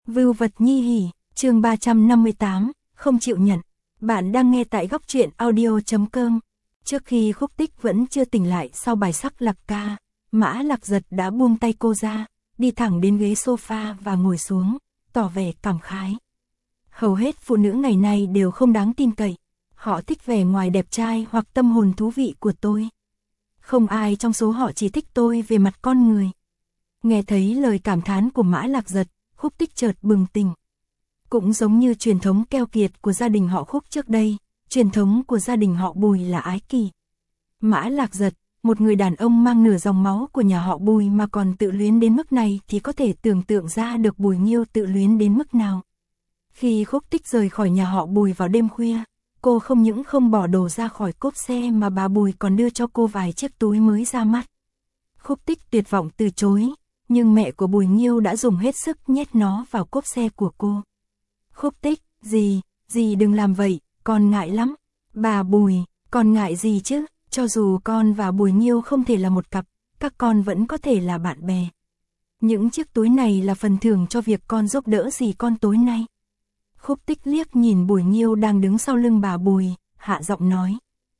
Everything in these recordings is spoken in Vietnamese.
Vưu vật nhi hỉ, chương 358, không chịu nhận. Bạn đang nghe tại góc truyện audio.com. Trước khi Khúc Tích vẫn chưa tỉnh lại sau bài sắc lạc ca, Mã Lạc Giật đã buông tay cô ra, đi thẳng đến ghế sofa và ngồi xuống, tỏ vẻ cảm khái. Hầu hết phụ nữ ngày nay đều không đáng tin cậy. Họ thích vẻ ngoài đẹp trai hoặc tâm hồn thú vị của tôi. Không ai trong số họ chỉ thích tôi về mặt con người. Nghe thấy lời cảm thán của Mã Lạc Giật, Khúc Tích chợt bừng tỉnh. Cũng giống như truyền thống keo kiệt của gia đình họ Khúc trước đây, truyền thống của gia đình họ Bùi là ái kỷ. Mã Lạc Giật, một người đàn ông mang nửa dòng máu của nhà họ Bùi mà còn tự luyến đến mức này thì có thể tưởng tượng ra được Bùi Nghiêu tự luyến đến mức nào. Khi Khúc Tích rời khỏi nhà họ Bùi vào đêm khuya, cô không những không bỏ đồ ra khỏi cốp xe mà bà Bùi còn đưa cho cô vài chiếc túi mới ra mắt. Khúc Tích tuyệt vọng từ chối, nhưng mẹ của Bùi Nghiêu đã dùng hết sức nhét nó vào cốp xe của cô. Khúc Tích, dì đừng làm vậy, con ngại lắm. Bà Bùi, con ngại gì chứ, cho dù con và Bùi Nghiêu không thể là một cặp, các con vẫn có thể là bạn bè. Những chiếc túi này là phần thưởng cho việc con giúp đỡ dì con tối nay. Khúc Tích liếc nhìn Bùi Nghiêu đang đứng sau lưng bà Bùi, hạ giọng nói.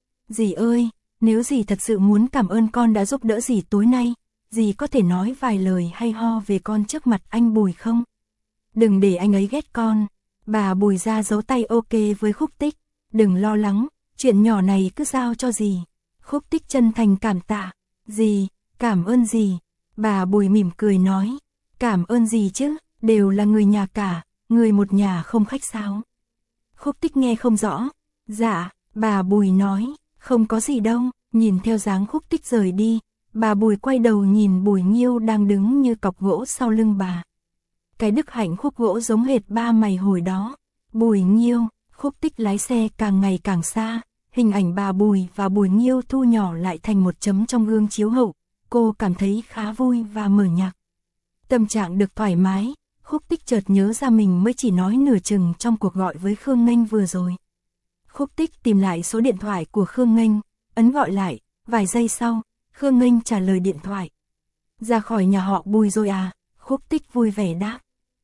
Dì ơi, nếu dì thật sự muốn cảm ơn con đã giúp đỡ dì tối nay, dì có thể nói vài lời hay ho về con trước mặt anh Bùi không? Đừng để anh ấy ghét con. Bà Bùi ra dấu tay ok với Khúc Tích. Đừng lo lắng, chuyện nhỏ này cứ giao cho dì. Khúc Tích chân thành cảm tạ. Dì, cảm ơn dì. Bà Bùi mỉm cười nói. Cảm ơn dì chứ, đều là người nhà cả, người một nhà không khách sáo. Khúc Tích nghe không rõ. Dạ, bà Bùi nói, không có gì đâu. Nhìn theo dáng Khúc Tích rời đi, bà Bùi quay đầu nhìn Bùi Nghiêu đang đứng như cọc gỗ sau lưng bà. Cái đức hạnh khúc gỗ giống hệt ba mày hồi đó. Bùi Nghiêu, Khúc Tích lái xe càng ngày càng xa, hình ảnh bà Bùi và Bùi Nghiêu thu nhỏ lại thành một chấm trong gương chiếu hậu. Cô cảm thấy khá vui và mở nhạc. Tâm trạng được thoải mái, Khúc Tích chợt nhớ ra mình mới chỉ nói nửa chừng trong cuộc gọi với Khương Nghênh vừa rồi. Khúc Tích tìm lại số điện thoại của Khương Nghênh, ấn gọi lại, vài giây sau, Khương Nghênh trả lời điện thoại. Ra khỏi nhà họ Bùi rồi à? Khúc Tích vui vẻ đáp.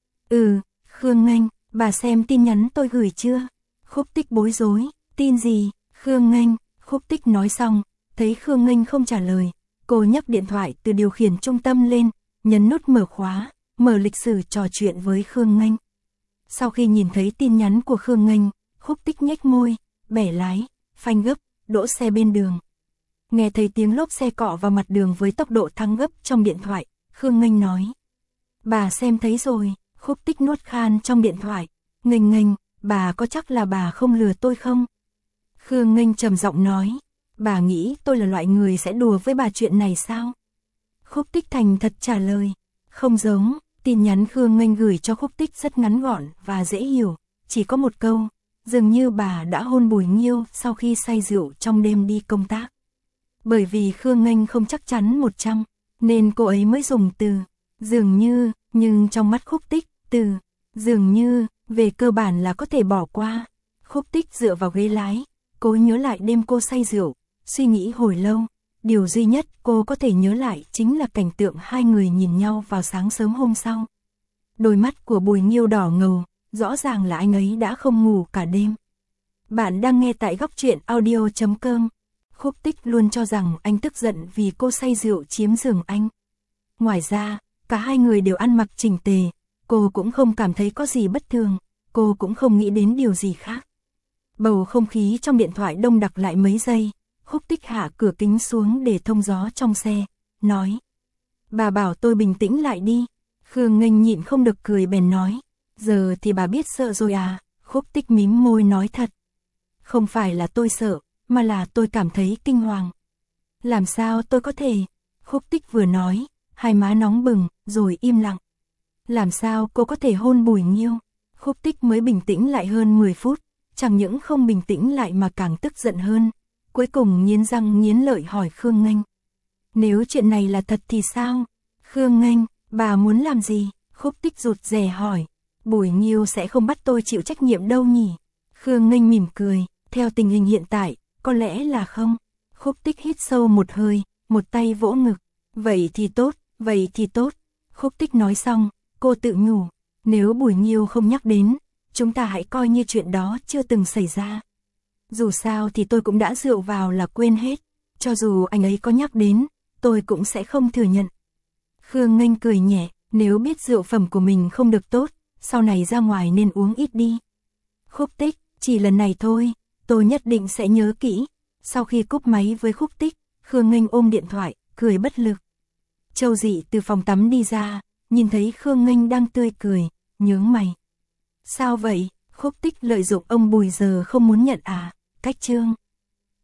Khương Nghênh, bà xem tin nhắn tôi gửi chưa? Khúc Tích bối rối, tin gì? Khương Nghênh, Khúc Tích nói xong, thấy Khương Nghênh không trả lời, cô nhấc điện thoại từ điều khiển trung tâm lên, nhấn nút mở khóa, mở lịch sử trò chuyện với Khương Nghênh. Sau khi nhìn thấy tin nhắn của Khương Nghênh, Khúc Tích nhếch môi, bẻ lái, phanh gấp, đỗ xe bên đường. Nghe thấy tiếng lốp xe cọ vào mặt đường với tốc độ thăng gấp trong điện thoại, Khương Nghênh nói. Bà xem thấy rồi. Khúc Tích nuốt khan trong điện thoại. Nghênh, bà có chắc là bà không lừa tôi không? Khương Nghênh trầm giọng nói. Bà nghĩ tôi là loại người sẽ đùa với bà chuyện này sao? Khúc Tích thành thật trả lời. Không giống. Tin nhắn Khương Nghênh gửi cho Khúc Tích rất ngắn gọn và dễ hiểu. Chỉ có một câu. Dường như bà đã hôn Bùi Nghiêu sau khi say rượu trong đêm đi công tác. Bởi vì Khương Nghênh không chắc chắn 100, nên cô ấy mới dùng từ dường như, nhưng trong mắt Khúc Tích, từ dường như, về cơ bản là có thể bỏ qua. Khúc Tích dựa vào ghế lái, cố nhớ lại đêm cô say rượu, suy nghĩ hồi lâu. Điều duy nhất cô có thể nhớ lại chính là cảnh tượng hai người nhìn nhau vào sáng sớm hôm sau. Đôi mắt của Bùi Nghiêu đỏ ngầu, rõ ràng là anh ấy đã không ngủ cả đêm. Bạn đang nghe tại góc truyện audio.com. Khúc Tích luôn cho rằng anh tức giận vì cô say rượu chiếm giường anh. Ngoài ra, cả hai người đều ăn mặc chỉnh tề, cô cũng không cảm thấy có gì bất thường, cô cũng không nghĩ đến điều gì khác. Bầu không khí trong điện thoại đông đặc lại mấy giây, Khúc Tích hạ cửa kính xuống để thông gió trong xe, nói. Bà bảo tôi bình tĩnh lại đi. Khương Nghênh nhịn không được cười bèn nói. Giờ thì bà biết sợ rồi à? Khúc Tích mím môi nói thật. Không phải là tôi sợ, mà là tôi cảm thấy kinh hoàng. Làm sao tôi có thể? Khúc Tích vừa nói, hai má nóng bừng, rồi im lặng. Làm sao cô có thể hôn Bùi Nghiêu? Khúc Tích mới bình tĩnh lại hơn 10 phút, chẳng những không bình tĩnh lại mà càng tức giận hơn. Cuối cùng nghiến răng nghiến lợi hỏi Khương Nghênh. Nếu chuyện này là thật thì sao? Khương Nghênh, bà muốn làm gì? Khúc Tích rụt rè hỏi. Bùi Nghiêu sẽ không bắt tôi chịu trách nhiệm đâu nhỉ? Khương Nghênh mỉm cười, theo tình hình hiện tại, có lẽ là không. Khúc Tích hít sâu một hơi, một tay vỗ ngực. Vậy thì tốt, vậy thì tốt. Khúc Tích nói xong, cô tự nhủ. Nếu Bùi Nghiêu không nhắc đến, chúng ta hãy coi như chuyện đó chưa từng xảy ra. Dù sao thì tôi cũng đã rượu vào là quên hết, cho dù anh ấy có nhắc đến, tôi cũng sẽ không thừa nhận. Khương Nghênh cười nhẹ, nếu biết rượu phẩm của mình không được tốt, sau này ra ngoài nên uống ít đi. Khúc Tích, chỉ lần này thôi, tôi nhất định sẽ nhớ kỹ. Sau khi cúp máy với Khúc Tích, Khương Nghênh ôm điện thoại, cười bất lực. Châu Dị từ phòng tắm đi ra, nhìn thấy Khương Nghênh đang tươi cười, nhướng mày. Sao vậy? Khúc Tích lợi dụng ông Bùi giờ không muốn nhận à? Cách Trương.